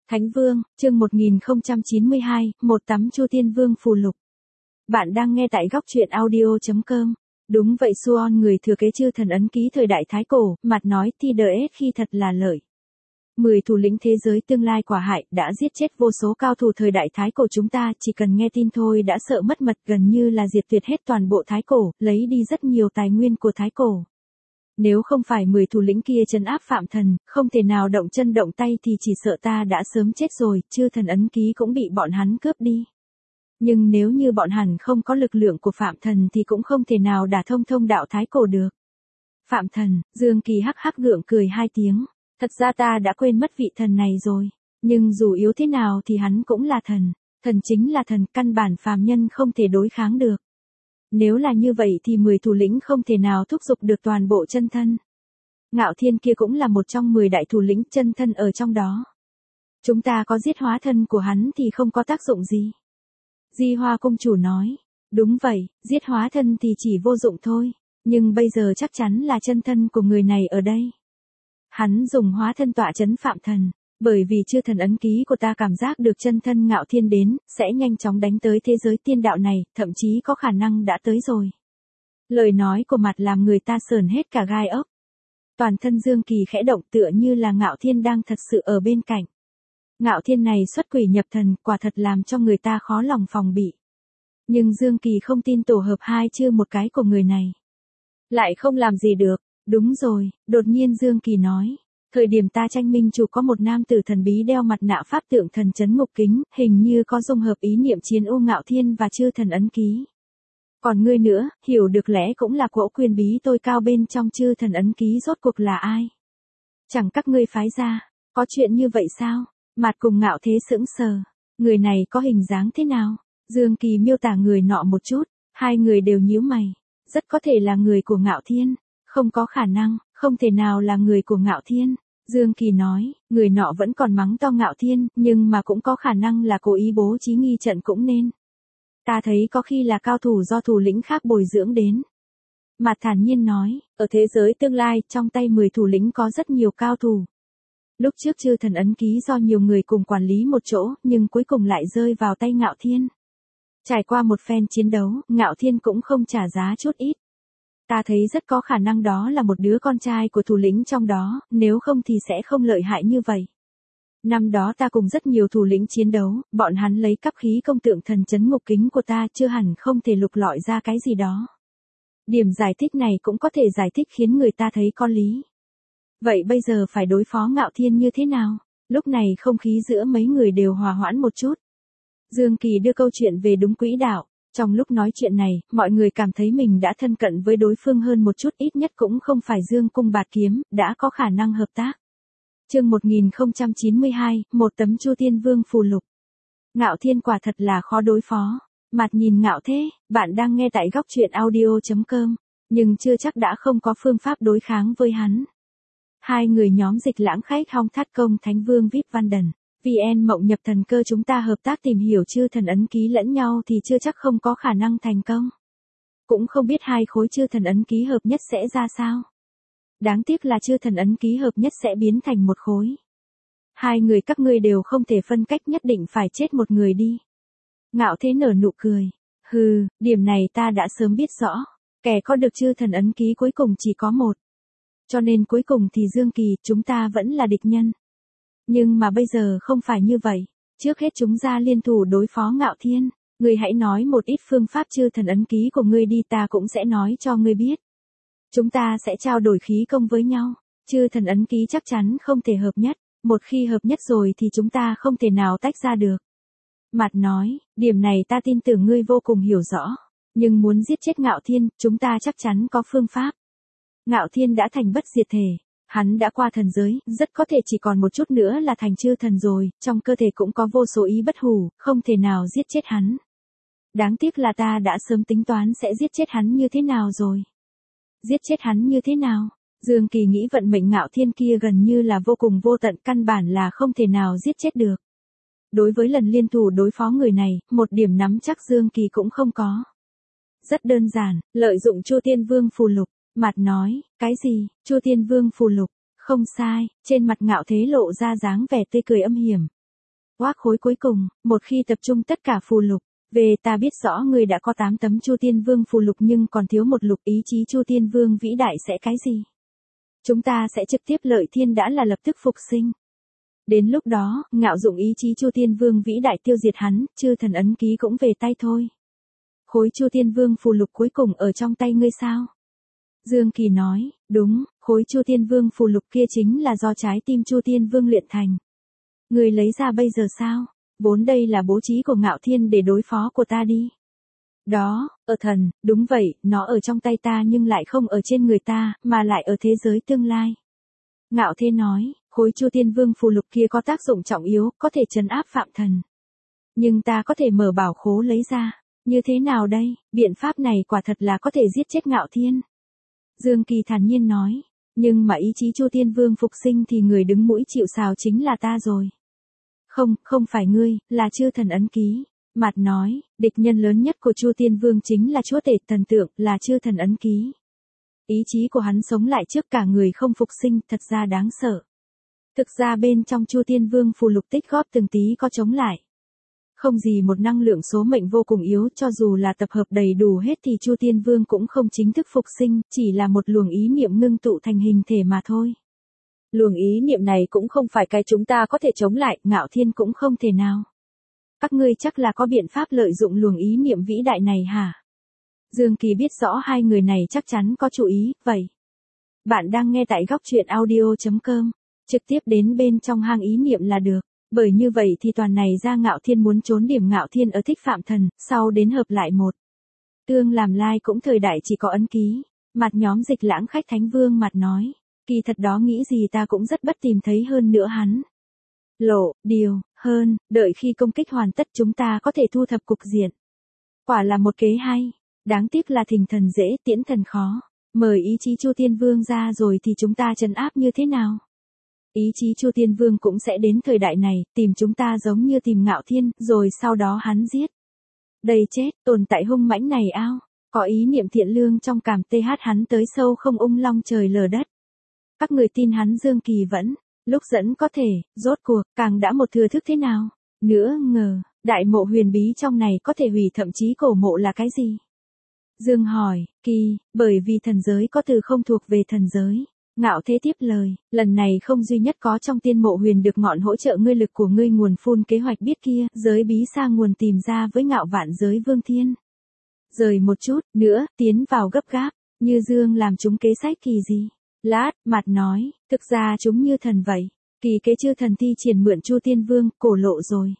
Thánh Vương, chương 1092, một tấm Chu Tiên Vương phù lục. Bạn đang nghe tại góc truyện audio.com. Đúng vậy, Suon người thừa kế chư thần ấn ký thời đại Thái Cổ, mặt nói thì đợi khi thật là lợi. 10 thủ lĩnh thế giới tương lai quả hại đã giết chết vô số cao thủ thời đại Thái Cổ, chúng ta chỉ cần nghe tin thôi đã sợ mất mật, gần như là diệt tuyệt hết toàn bộ Thái Cổ, lấy đi rất nhiều tài nguyên của Thái Cổ. Nếu không phải 10 thủ lĩnh kia trấn áp Phạm Thần, không thể nào động chân động tay thì chỉ sợ ta đã sớm chết rồi, chư thần ấn ký cũng bị bọn hắn cướp đi. Nhưng nếu như bọn hắn không có lực lượng của Phạm Thần thì cũng không thể nào đả thông thông đạo Thái Cổ được. Phạm Thần, Dương Kỳ hắc hắc gượng cười hai tiếng. Thật ra ta đã quên mất vị thần này rồi. Nhưng dù yếu thế nào thì hắn cũng là thần. Thần chính là thần, căn bản phàm nhân không thể đối kháng được. Nếu là như vậy thì 10 thủ lĩnh không thể nào thúc giục được toàn bộ chân thân. Ngạo Thiên kia cũng là một trong 10 đại thủ lĩnh chân thân ở trong đó. Chúng ta có giết hóa thân của hắn thì không có tác dụng gì. Di Hoa công chủ nói. Đúng vậy, giết hóa thân thì chỉ vô dụng thôi. Nhưng bây giờ chắc chắn là chân thân của người này ở đây. Hắn dùng hóa thân tọa trấn Phạm Thần. Bởi vì chư thần ấn ký của ta cảm giác được chân thân Ngạo Thiên đến, sẽ nhanh chóng đánh tới thế giới tiên đạo này, thậm chí có khả năng đã tới rồi. Lời nói của mặt làm người ta sởn hết cả gai ốc. Toàn thân Dương Kỳ khẽ động, tựa như là Ngạo Thiên đang thật sự ở bên cạnh. Ngạo Thiên này xuất quỷ nhập thần, quả thật làm cho người ta khó lòng phòng bị. Nhưng Dương Kỳ không tin tổ hợp hai chưa một cái của người này. Lại không làm gì được. Đúng rồi, đột nhiên Dương Kỳ nói. Thời điểm ta tranh minh chủ có một nam tử thần bí đeo mặt nạ pháp tượng thần chấn ngục kính, hình như có dung hợp ý niệm chiến ô Ngạo Thiên và chư thần ấn ký. Còn ngươi nữa, hiểu được lẽ cũng là cỗ quyền bí tôi cao bên trong chư thần ấn ký rốt cuộc là ai? Chẳng các ngươi phái ra, có chuyện như vậy sao? Mặt cùng Ngạo Thế sững sờ, người này có hình dáng thế nào? Dương Kỳ miêu tả người nọ một chút, hai người đều nhíu mày, rất có thể là người của Ngạo Thiên, không có khả năng, không thể nào là người của Ngạo Thiên. Dương Kỳ nói, người nọ vẫn còn mắng to Ngạo Thiên, nhưng mà cũng có khả năng là cố ý bố trí nghi trận cũng nên. Ta thấy có khi là cao thủ do thủ lĩnh khác bồi dưỡng đến. Mạt thản nhiên nói, ở thế giới tương lai, trong tay 10 thủ lĩnh có rất nhiều cao thủ. Lúc trước chư thần ấn ký do nhiều người cùng quản lý một chỗ, nhưng cuối cùng lại rơi vào tay Ngạo Thiên. Trải qua một phen chiến đấu, Ngạo Thiên cũng không trả giá chút ít. Ta thấy rất có khả năng đó là một đứa con trai của thủ lĩnh trong đó, nếu không thì sẽ không lợi hại như vậy. Năm đó ta cùng rất nhiều thủ lĩnh chiến đấu, bọn hắn lấy cắp khí công tượng thần chấn ngục kính của ta chưa hẳn không thể lục lọi ra cái gì đó. Điểm giải thích này cũng có thể giải thích khiến người ta thấy có lý. Vậy bây giờ phải đối phó Ngạo Thiên như thế nào? Lúc này không khí giữa mấy người đều hòa hoãn một chút. Dương Kỳ đưa câu chuyện về đúng quỹ đạo. Trong lúc nói chuyện này, mọi người cảm thấy mình đã thân cận với đối phương hơn một chút, ít nhất cũng không phải dương cung bạt kiếm, đã có khả năng hợp tác. Chương 1092, một tấm Chu Tiên Vương phù lục. Ngạo Thiên quả thật là khó đối phó. Mặt nhìn Ngạo Thế, bạn đang nghe tại góc truyện audio.com, nhưng chưa chắc đã không có phương pháp đối kháng với hắn. Hai người nhóm Dịch Lãng Khách Hong Thát Công Thánh Vương VIP Văn Đần. VN Mộng Nhập Thần Cơ chúng ta hợp tác tìm hiểu chư thần ấn ký lẫn nhau thì chưa chắc không có khả năng thành công. Cũng không biết hai khối chư thần ấn ký hợp nhất sẽ ra sao. Đáng tiếc là chư thần ấn ký hợp nhất sẽ biến thành một khối. Hai người các ngươi đều không thể phân cách, nhất định phải chết một người đi. Ngạo Thế nở nụ cười. Hừ, điểm này ta đã sớm biết rõ. Kẻ có được chư thần ấn ký cuối cùng chỉ có một. Cho nên cuối cùng thì Dương Kỳ chúng ta vẫn là địch nhân. Nhưng mà bây giờ không phải như vậy. Trước hết chúng ta liên thủ đối phó Ngạo Thiên. Ngươi hãy nói một ít phương pháp chư thần ấn ký của ngươi đi, ta cũng sẽ nói cho ngươi biết. Chúng ta sẽ trao đổi khí công với nhau. Chư thần ấn ký chắc chắn không thể hợp nhất. Một khi hợp nhất rồi thì chúng ta không thể nào tách ra được. Mặt nói, điểm này ta tin tưởng ngươi vô cùng hiểu rõ. Nhưng muốn giết chết Ngạo Thiên, chúng ta chắc chắn có phương pháp. Ngạo Thiên đã thành bất diệt thể. Hắn đã qua thần giới, rất có thể chỉ còn một chút nữa là thành chư thần rồi, trong cơ thể cũng có vô số ý bất hủ, không thể nào giết chết hắn. Đáng tiếc là ta đã sớm tính toán sẽ giết chết hắn như thế nào rồi. Giết chết hắn như thế nào? Dương Kỳ nghĩ vận mệnh Ngạo Thiên kia gần như là vô cùng vô tận, căn bản là không thể nào giết chết được. Đối với lần liên thủ đối phó người này, một điểm nắm chắc Dương Kỳ cũng không có. Rất đơn giản, lợi dụng Chu Tiên Vương phù lục. Mặt nói, cái gì, Chu Tiên Vương phù lục, không sai, trên mặt Ngạo Thế lộ ra dáng vẻ tươi cười âm hiểm. Oác khối cuối cùng, một khi tập trung tất cả phù lục. Về ta biết rõ ngươi đã có 8 tấm Chu Tiên Vương phù lục nhưng còn thiếu một lục, ý chí Chu Tiên Vương vĩ đại sẽ cái gì? Chúng ta sẽ trực tiếp lợi thiên đã là lập tức phục sinh. Đến lúc đó, ngạo dụng ý chí Chu Tiên Vương vĩ đại tiêu diệt hắn, chư thần ấn ký cũng về tay thôi. Khối Chu Tiên Vương phù lục cuối cùng ở trong tay ngươi sao? Dương Kỳ nói, đúng, khối Chu Tiên Vương phù lục kia chính là do trái tim Chu Tiên Vương luyện thành. Ngươi lấy ra bây giờ sao? Vốn đây là bố trí của Ngạo Thiên để đối phó của ta đi. Đó, ở thần, đúng vậy, nó ở trong tay ta nhưng lại không ở trên người ta, mà lại ở thế giới tương lai. Ngạo Thiên nói, khối Chu Tiên Vương phù lục kia có tác dụng trọng yếu, có thể trấn áp phạm thần. Nhưng ta có thể mở bảo khố lấy ra. Như thế nào đây, biện pháp này quả thật là có thể giết chết Ngạo Thiên. Dương Kỳ thản nhiên nói, nhưng mà ý chí Chu Tiên Vương phục sinh thì người đứng mũi chịu sào chính là ta rồi. Không, không phải ngươi, là chư thần ấn ký. Mạt nói, địch nhân lớn nhất của Chu Tiên Vương chính là chúa tể thần tượng, là chư thần ấn ký. Ý chí của hắn sống lại trước cả người không phục sinh, thật ra đáng sợ. Thực ra bên trong Chu Tiên Vương phù lục tích góp từng tí có chống lại. Không gì một năng lượng số mệnh vô cùng yếu, cho dù là tập hợp đầy đủ hết thì Chu Tiên Vương cũng không chính thức phục sinh, chỉ là một luồng ý niệm ngưng tụ thành hình thể mà thôi. Luồng ý niệm này cũng không phải cái chúng ta có thể chống lại, Ngạo Thiên cũng không thể nào. Các ngươi chắc là có biện pháp lợi dụng luồng ý niệm vĩ đại này hả? Dương Kỳ biết rõ hai người này chắc chắn có chú ý, vậy. Bạn đang nghe tại góc truyện audio.com, trực tiếp đến bên trong hang ý niệm là được. Bởi như vậy thì toàn này ra Ngạo Thiên muốn trốn điểm Ngạo Thiên ở thích phạm thần, sau đến hợp lại một. Tương làm lai cũng thời đại chỉ có ấn ký. Mặt nhóm Dịch Lãng khách Thánh Vương mặt nói, kỳ thật đó nghĩ gì ta cũng rất bất tìm thấy hơn nữa hắn. Lộ, điều, hơn, đợi khi công kích hoàn tất chúng ta có thể thu thập cục diện. Quả là một kế hay, đáng tiếc là thỉnh thần dễ tiễn thần khó. Mời ý chí Chu Tiên Vương ra rồi thì chúng ta trấn áp như thế nào? Ý chí Chu Tiên Vương cũng sẽ đến thời đại này, tìm chúng ta giống như tìm Ngạo Thiên, rồi sau đó hắn giết. Đây chết, tồn tại hung mãnh này ao, có ý niệm thiện lương trong cảm TH hắn tới sâu không ung long trời lở đất. Các người tin hắn Dương Kỳ vẫn, lúc dẫn có thể, rốt cuộc, càng đã một thừa thức thế nào? Nữa ngờ, đại mộ huyền bí trong này có thể hủy thậm chí cổ mộ là cái gì? Dương hỏi, Kỳ, bởi vì thần giới có từ không thuộc về thần giới. Ngạo Thế tiếp lời, lần này không duy nhất có trong tiên mộ huyền được ngọn hỗ trợ ngươi lực của ngươi nguồn phun kế hoạch biết kia, giới bí xa nguồn tìm ra với Ngạo Vạn giới Vương Thiên. Rời một chút, nữa, tiến vào gấp gáp, như Dương làm chúng kế sách kỳ gì? Lát, mặt nói, thực ra chúng như thần vậy, kỳ kế chư thần thi triển mượn Chu Tiên Vương, cổ lộ rồi.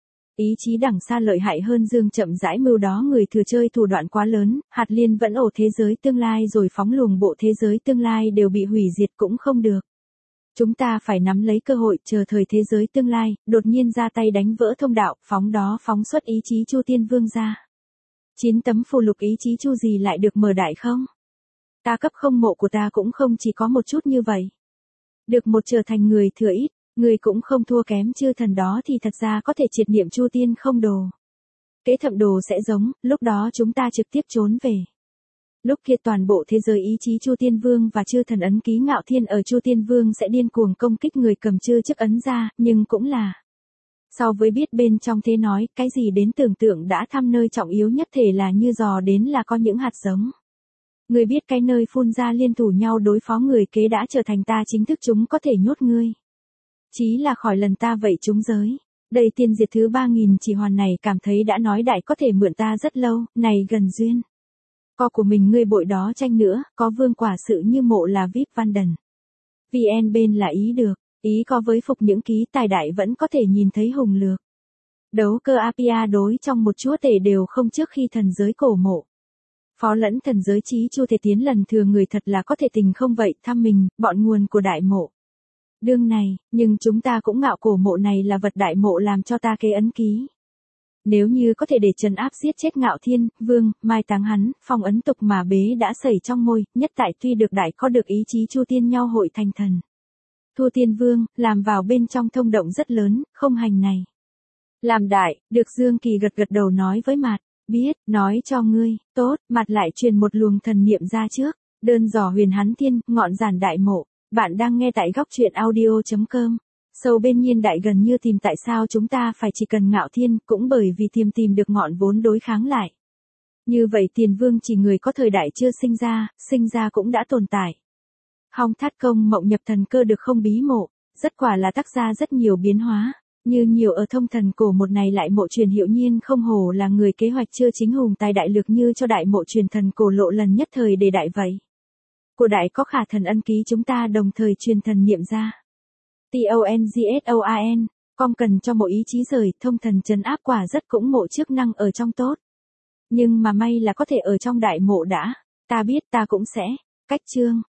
Ý chí đằng xa lợi hại hơn Dương chậm rãi mưu đó người thừa chơi thủ đoạn quá lớn, hạt liên vẫn ổ thế giới tương lai rồi phóng luồng bộ thế giới tương lai đều bị hủy diệt cũng không được. Chúng ta phải nắm lấy cơ hội chờ thời thế giới tương lai, đột nhiên ra tay đánh vỡ thông đạo, phóng xuất ý chí Chu Tiên Vương ra. 9 tấm phù lục ý chí Chu gì lại được mở đại không? Ta cấp không mộ của ta cũng không chỉ có một chút như vậy. Được một trở thành người thừa ít. Người cũng không thua kém chư thần đó thì thật ra có thể triệt niệm Chu Tiên không đồ. Kế thậm đồ sẽ giống, lúc đó chúng ta trực tiếp trốn về. Lúc kia toàn bộ thế giới ý chí Chu Tiên Vương và chư thần ấn ký Ngạo Thiên ở Chu Tiên Vương sẽ điên cuồng công kích người cầm chư chức ấn ra, nhưng cũng là. So với biết bên trong thế nói, cái gì đến tưởng tượng đã thăm nơi trọng yếu nhất thể là như dò đến là có những hạt giống. Người biết cái nơi phun ra liên thủ nhau đối phó người kế đã trở thành ta chính thức chúng có thể nhốt ngươi. Chí là khỏi lần ta vậy chúng giới. Đây tiên diệt thứ 3000 chỉ hoàn này cảm thấy đã nói đại có thể mượn ta rất lâu, này gần duyên. Co của mình ngươi bội đó tranh nữa, có vương quả sự như mộ là VIP Văn Đần. VN bên là ý được, ý có với phục những ký tài đại vẫn có thể nhìn thấy hùng lược. Đấu cơ Apia đối trong một chúa tể đều không trước khi thần giới cổ mộ. Phó lẫn thần giới chí Chu thể tiến lần thừa người thật là có thể tình không vậy thăm mình, bọn nguồn của đại mộ. Đương này, nhưng chúng ta cũng ngạo cổ mộ này là vật đại mộ làm cho ta kế ấn ký. Nếu như có thể để trấn áp giết chết Ngạo Thiên, Vương, mai táng hắn, phong ấn tục mà bế đã xảy trong môi, nhất tại tuy được đại có được ý chí Chu Tiên nhau hội thành thần. Thu Tiên Vương, làm vào bên trong thông động rất lớn, không hành này. Làm đại, được Dương Kỳ gật đầu nói với Mạt, biết, nói cho ngươi, tốt, Mạt lại truyền một luồng thần niệm ra trước, đơn dò huyền hắn thiên, ngọn giản đại mộ. Bạn đang nghe tại góc truyện audio.com. Sâu bên nhiên đại gần như tìm tại sao chúng ta phải chỉ cần Ngạo Thiên, cũng bởi vì tìm được ngọn vốn đối kháng lại. Như vậy Tiền Vương chỉ người có thời đại chưa sinh ra cũng đã tồn tại. Hong Thát Công mộng nhập thần cơ được không bí mộ, rất quả là tác ra rất nhiều biến hóa, như nhiều ở thông thần cổ một này lại mộ truyền hiệu nhiên không hồ là người kế hoạch chưa chính hùng tài đại lược như cho đại mộ truyền thần cổ lộ lần nhất thời để đại vậy. Cổ đại có khả thần ân ký chúng ta đồng thời truyền thần niệm ra. TONGSOAN, con cần cho mộ ý chí rời, thông thần trấn áp quả rất cũng mộ chức năng ở trong tốt. Nhưng mà may là có thể ở trong đại mộ đã, ta biết ta cũng sẽ, cách chương.